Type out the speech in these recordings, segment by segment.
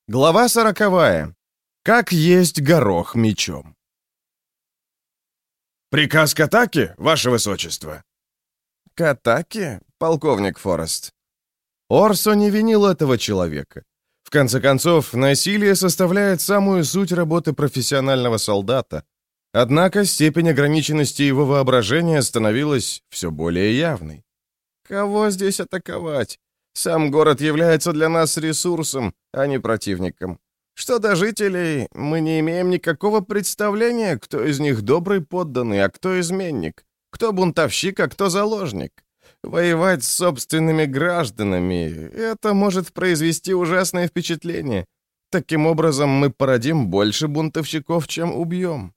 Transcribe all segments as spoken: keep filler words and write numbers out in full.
Глава сороковая. Как есть горох мечом. «Приказ к атаке, ваше высочество!» «К атаке, полковник Форест?» Орсо не винил этого человека. В конце концов, насилие составляет самую суть работы профессионального солдата. Однако степень ограниченности его воображения становилась все более явной. «Кого здесь атаковать? Сам город является для нас ресурсом, а не противником. Что до жителей, мы не имеем никакого представления, кто из них добрый подданный, а кто изменник, кто бунтовщик, а кто заложник. Воевать с собственными гражданами — это может произвести ужасное впечатление. Таким образом, мы породим больше бунтовщиков, чем убьем».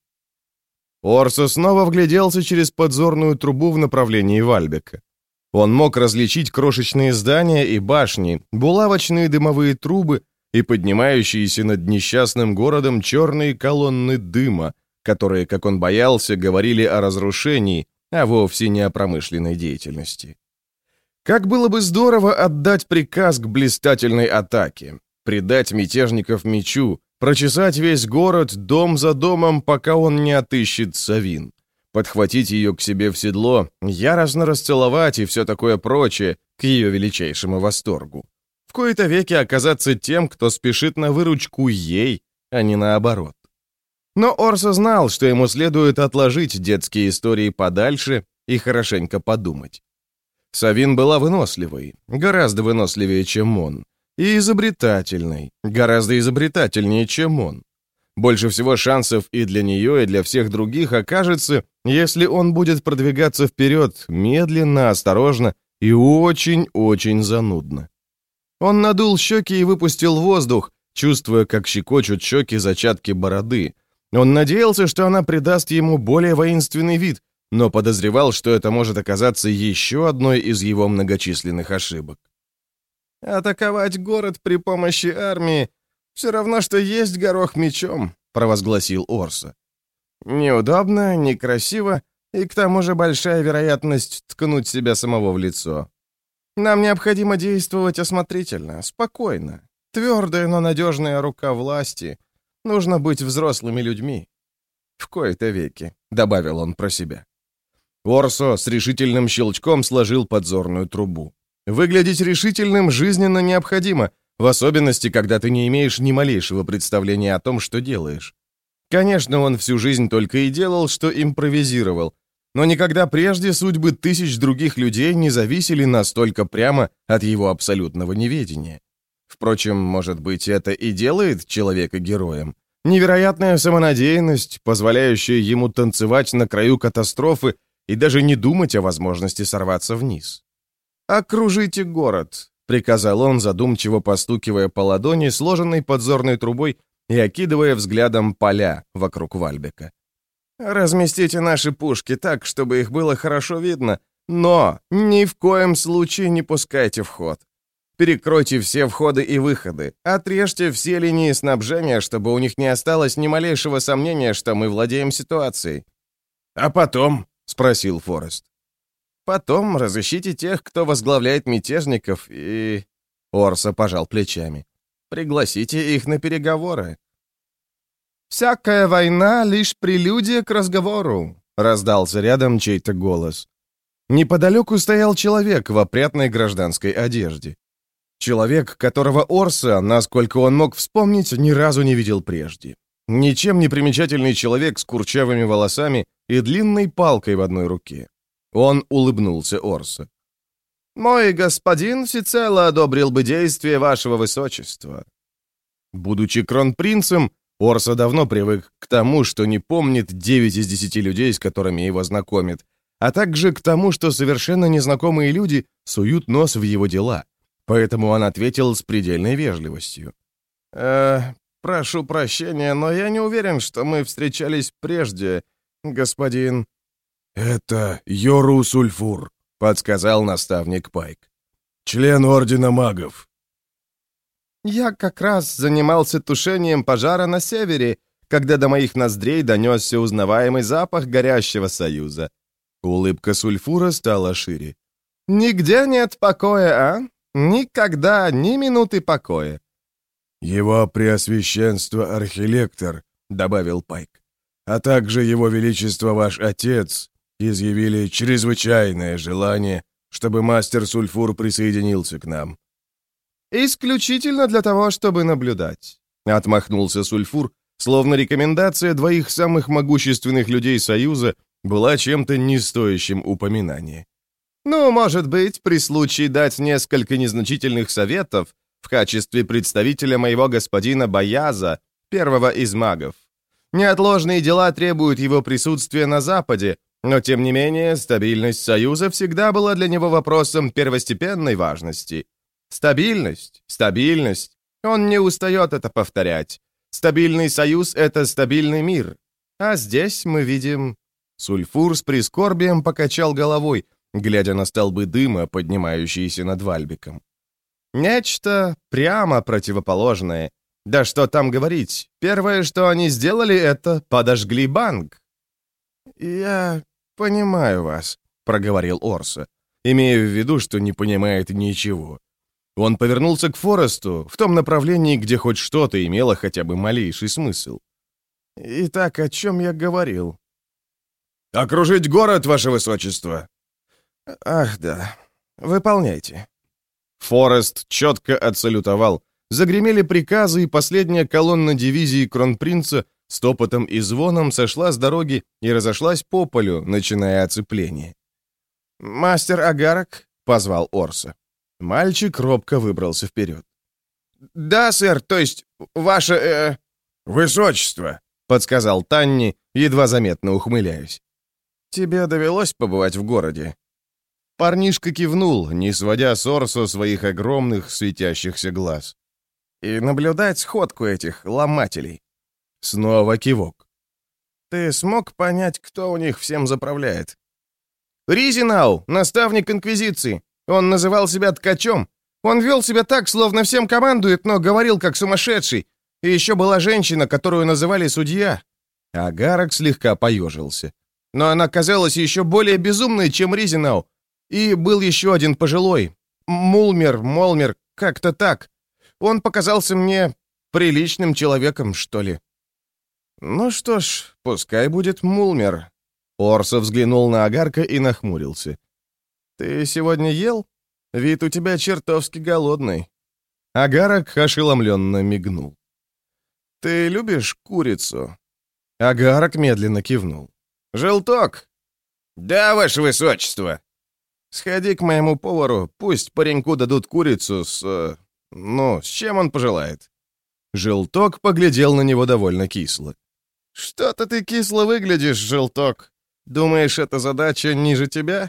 Орсо снова вгляделся через подзорную трубу в направлении Вальбека. Он мог различить крошечные здания и башни, булавочные дымовые трубы и поднимающиеся над несчастным городом черные колонны дыма, которые, как он боялся, говорили о разрушении, а вовсе не о промышленной деятельности. Как было бы здорово отдать приказ к блистательной атаке, предать мятежников мечу, прочесать весь город дом за домом, пока он не отыщет Савин, подхватить ее к себе в седло, яростно расцеловать и все такое прочее, к ее величайшему восторгу. В кои-то веки оказаться тем, кто спешит на выручку ей, а не наоборот. Но Орсо знал, что ему следует отложить детские истории подальше и хорошенько подумать. Савин была выносливой, гораздо выносливее, чем он, и изобретательной, гораздо изобретательнее, чем он. Больше всего шансов и для нее, и для всех других окажется, если он будет продвигаться вперед медленно, осторожно и очень-очень занудно. Он надул щеки и выпустил воздух, чувствуя, как щекочут щеки зачатки бороды. Он надеялся, что она придаст ему более воинственный вид, но подозревал, что это может оказаться еще одной из его многочисленных ошибок. «Атаковать город при помощи армии — все равно, что есть горох мечом», — провозгласил Орсо. «Неудобно, некрасиво, и к тому же большая вероятность ткнуть себя самого в лицо. Нам необходимо действовать осмотрительно, спокойно. Твердая, но надежная рука власти. Нужно быть взрослыми людьми». «В кои-то веки», — добавил он про себя. Орсо с решительным щелчком сложил подзорную трубу. Выглядеть решительным жизненно необходимо, в особенности, когда ты не имеешь ни малейшего представления о том, что делаешь. Конечно, он всю жизнь только и делал, что импровизировал, но никогда прежде судьбы тысяч других людей не зависели настолько прямо от его абсолютного неведения. Впрочем, может быть, это и делает человека героем. Невероятная самонадеянность, позволяющая ему танцевать на краю катастрофы и даже не думать о возможности сорваться вниз. «Окружите город», — приказал он, задумчиво постукивая по ладони, сложенной подзорной трубой, и окидывая взглядом поля вокруг Вальбека. «Разместите наши пушки так, чтобы их было хорошо видно, но ни в коем случае не пускайте в ход. Перекройте все входы и выходы, отрежьте все линии снабжения, чтобы у них не осталось ни малейшего сомнения, что мы владеем ситуацией». «А потом?» — спросил Форест. «Потом разыщите тех, кто возглавляет мятежников, и...» Орсо пожал плечами. «Пригласите их на переговоры». «Всякая война — лишь прелюдия к разговору», — раздался рядом чей-то голос. Неподалеку стоял человек в опрятной гражданской одежде. Человек, которого Орсо, насколько он мог вспомнить, ни разу не видел прежде. Ничем не примечательный человек с курчавыми волосами и длинной палкой в одной руке. Он улыбнулся Орсо. «Мой господин всецело одобрил бы действия вашего высочества». Будучи кронпринцем, Орсо давно привык к тому, что не помнит девять из десяти людей, с которыми его знакомит, а также к тому, что совершенно незнакомые люди суют нос в его дела. Поэтому он ответил с предельной вежливостью. «Э, прошу прощения, но я не уверен, что мы встречались прежде, господин...» «Это Йору Сульфур», — подсказал наставник Пайк. «Член Ордена Магов». «Я как раз занимался тушением пожара на севере, когда до моих ноздрей донесся узнаваемый запах горящего союза». Улыбка Сульфура стала шире. «Нигде нет покоя, а? Никогда, ни минуты покоя». «Его преосвященство архилектор», — добавил Пайк, «а также его величество ваш отец изъявили чрезвычайное желание, чтобы мастер Сульфур присоединился к нам». «Исключительно для того, чтобы наблюдать», — отмахнулся Сульфур, словно рекомендация двоих самых могущественных людей Союза была чем-то не стоящим упоминания. «Ну, может быть, при случае дать несколько незначительных советов в качестве представителя моего господина Бояза, первого из магов. Неотложные дела требуют его присутствия на Западе, но, тем не менее, стабильность Союза всегда была для него вопросом первостепенной важности. Стабильность, стабильность. Он не устает это повторять. Стабильный Союз — это стабильный мир. А здесь мы видим...» Сульфур с прискорбием покачал головой, глядя на столбы дыма, поднимающиеся над Вальбиком. «Нечто прямо противоположное. Да что там говорить, первое, что они сделали, это подожгли банк». «Я понимаю вас», — проговорил Орсо, имея в виду, что не понимает ничего. Он повернулся к Форесту в том направлении, где хоть что-то имело хотя бы малейший смысл. «Итак, о чем я говорил?» «Окружить город, ваше высочество!» «Ах, да. Выполняйте». Форест четко отсалютовал. Загремели приказы, и последняя колонна дивизии Кронпринца с топотом и звоном сошла с дороги и разошлась по полю, начиная оцепление. «Мастер Агарок?» — позвал Орсо. Мальчик робко выбрался вперед. «Да, сэр, то есть, ваше... Э... «Высочество!» — подсказал Танни, едва заметно ухмыляясь. «Тебе довелось побывать в городе?» Парнишка кивнул, не сводя с Орсо своих огромных светящихся глаз. «И наблюдать сходку этих ломателей». Снова кивок. «Ты смог понять, кто у них всем заправляет?» «Ризинау, наставник Инквизиции. Он называл себя ткачом. Он вел себя так, словно всем командует, но говорил как сумасшедший. И еще была женщина, которую называли судья». Агарок слегка поежился. Но она казалась еще более безумной, чем Ризинау. И был еще один пожилой. Мулмер, Молмер, как-то так. Он показался мне приличным человеком, что ли. «Ну что ж, пускай будет Мулмер». Орсо взглянул на Агарка и нахмурился. «Ты сегодня ел? Вид у тебя чертовски голодный». Агарок ошеломленно мигнул. «Ты любишь курицу?» Агарок медленно кивнул. «Желток?» «Да, ваше высочество». «Сходи к моему повару, пусть пареньку дадут курицу с... Э, ну, с чем он пожелает». Желток поглядел на него довольно кисло. «Что-то ты кисло выглядишь, Желток. Думаешь, эта задача ниже тебя?»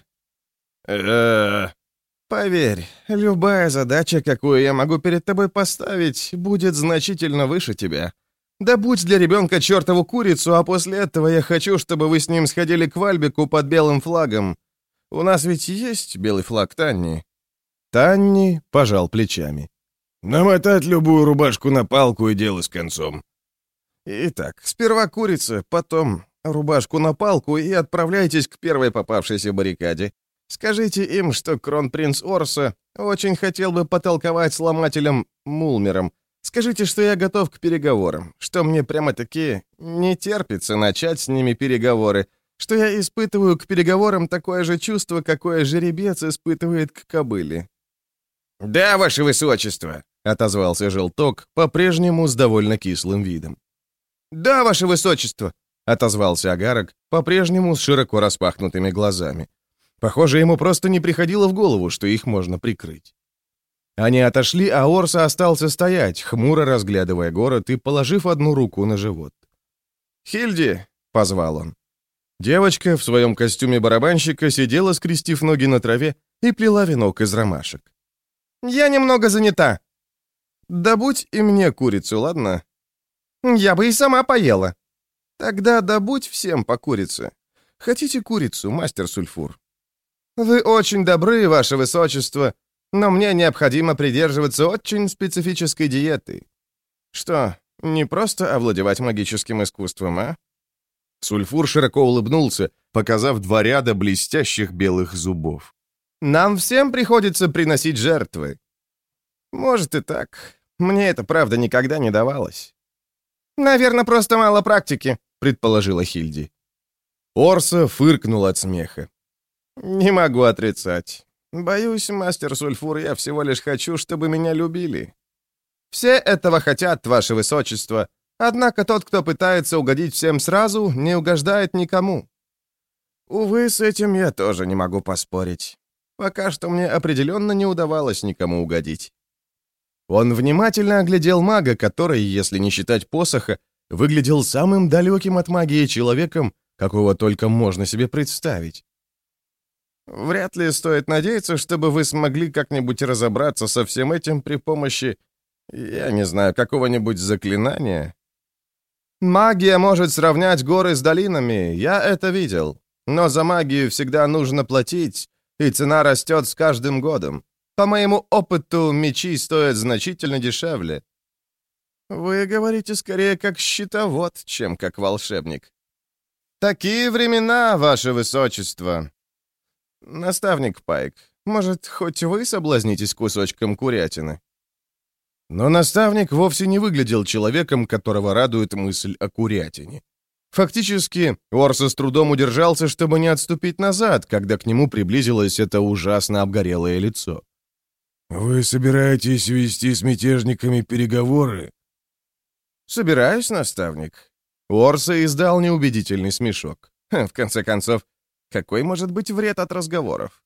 э «Поверь, любая задача, какую я могу перед тобой поставить, будет значительно выше тебя. Да будь для ребенка чертову курицу, а после этого я хочу, чтобы вы с ним сходили к Вальбику под белым флагом. У нас ведь есть белый флаг, Танни?» Танни пожал плечами. «Намотать любую рубашку на палку и дело с концом». «Итак, сперва курица, потом рубашку на палку и отправляйтесь к первой попавшейся баррикаде. Скажите им, что кронпринц Орсо очень хотел бы потолковать с ломателем Мулмером. Скажите, что я готов к переговорам, что мне прямо-таки не терпится начать с ними переговоры, что я испытываю к переговорам такое же чувство, какое жеребец испытывает к кобыле». «Да, ваше высочество», — отозвался Желток, по-прежнему с довольно кислым видом. «Да, ваше высочество», — отозвался Агарок, по-прежнему с широко распахнутыми глазами. Похоже, ему просто не приходило в голову, что их можно прикрыть. Они отошли, а Орсо остался стоять, хмуро разглядывая город и положив одну руку на живот. «Хильди!» — позвал он. Девочка в своем костюме барабанщика сидела, скрестив ноги на траве, и плела венок из ромашек. «Я немного занята». «Добудь и мне курицу, ладно?» «Я бы и сама поела». «Тогда добудь всем по курице. Хотите курицу, мастер Сульфур?» «Вы очень добры, ваше высочество, но мне необходимо придерживаться очень специфической диеты». «Что, не просто овладевать магическим искусством, а?» Сульфур широко улыбнулся, показав два ряда блестящих белых зубов. «Нам всем приходится приносить жертвы». «Может и так. Мне это, правда, никогда не давалось». «Наверное, просто мало практики», — предположила Хильди. Орса фыркнул от смеха. «Не могу отрицать. Боюсь, мастер Сульфур, я всего лишь хочу, чтобы меня любили. Все этого хотят, ваше высочество, однако тот, кто пытается угодить всем сразу, не угождает никому. Увы, с этим я тоже не могу поспорить. Пока что мне определенно не удавалось никому угодить». Он внимательно оглядел мага, который, если не считать посоха, выглядел самым далеким от магии человеком, какого только можно себе представить. «Вряд ли стоит надеяться, чтобы вы смогли как-нибудь разобраться со всем этим при помощи, я не знаю, какого-нибудь заклинания. Магия может сравнять горы с долинами, я это видел. Но за магию всегда нужно платить, и цена растет с каждым годом. По моему опыту, мечи стоят значительно дешевле». «Вы говорите скорее как щитовод, чем как волшебник». «Такие времена, ваше высочество». «Наставник Пайк, может, хоть вы соблазнитесь кусочком курятины?» Но наставник вовсе не выглядел человеком, которого радует мысль о курятине. Фактически, Орса с трудом удержался, чтобы не отступить назад, когда к нему приблизилось это ужасно обгорелое лицо. «Вы собираетесь вести с мятежниками переговоры?» «Собираюсь, наставник». Орса издал неубедительный смешок. В конце концов, какой может быть вред от разговоров?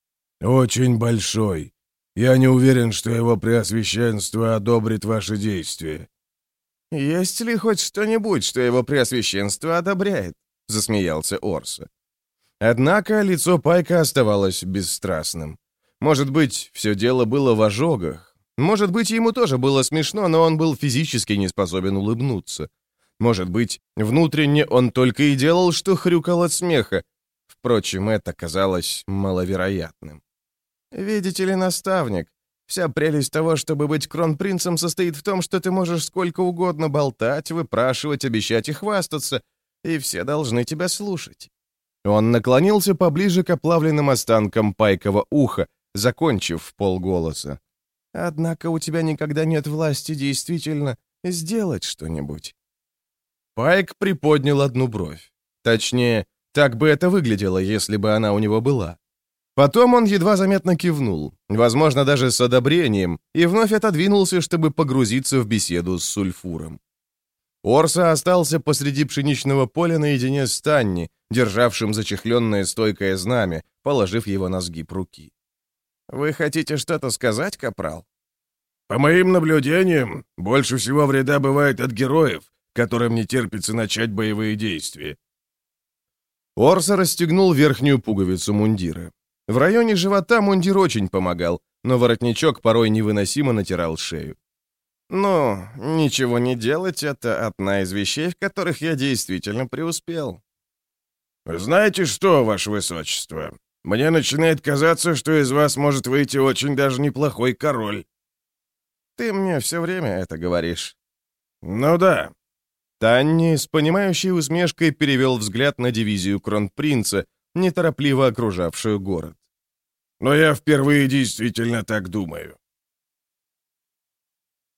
«Очень большой. Я не уверен, что его преосвященство одобрит ваши действия». «Есть ли хоть что-нибудь, что его преосвященство одобряет?» — засмеялся Орса. Однако лицо Пайка оставалось бесстрастным. Может быть, все дело было в ожогах. Может быть, ему тоже было смешно, но он был физически не способен улыбнуться. Может быть, внутренне он только и делал, что хрюкал от смеха. Впрочем, это казалось маловероятным. «Видите ли, наставник, вся прелесть того, чтобы быть кронпринцем, состоит в том, что ты можешь сколько угодно болтать, выпрашивать, обещать и хвастаться, и все должны тебя слушать». Он наклонился поближе к оплавленным останкам Пайкова уха, закончив в полголоса. «Однако у тебя никогда нет власти действительно сделать что-нибудь». Пайк приподнял одну бровь. Точнее, так бы это выглядело, если бы она у него была. Потом он едва заметно кивнул, возможно, даже с одобрением, и вновь отодвинулся, чтобы погрузиться в беседу с Сульфуром. Орса остался посреди пшеничного поля наедине с Танни, державшим зачехленное стойкое знамя, положив его на сгиб руки. «Вы хотите что-то сказать, капрал?» «По моим наблюдениям, больше всего вреда бывает от героев, которым не терпится начать боевые действия». Орса расстегнул верхнюю пуговицу мундира. В районе живота мундир очень помогал, но воротничок порой невыносимо натирал шею. «Ну, ничего не делать — это одна из вещей, в которых я действительно преуспел». «Знаете что, ваше высочество, мне начинает казаться, что из вас может выйти очень даже неплохой король». «Ты мне все время это говоришь». «Ну да». Танни с понимающей усмешкой перевел взгляд на дивизию кронпринца, неторопливо окружавшую город. «Но я впервые действительно так думаю.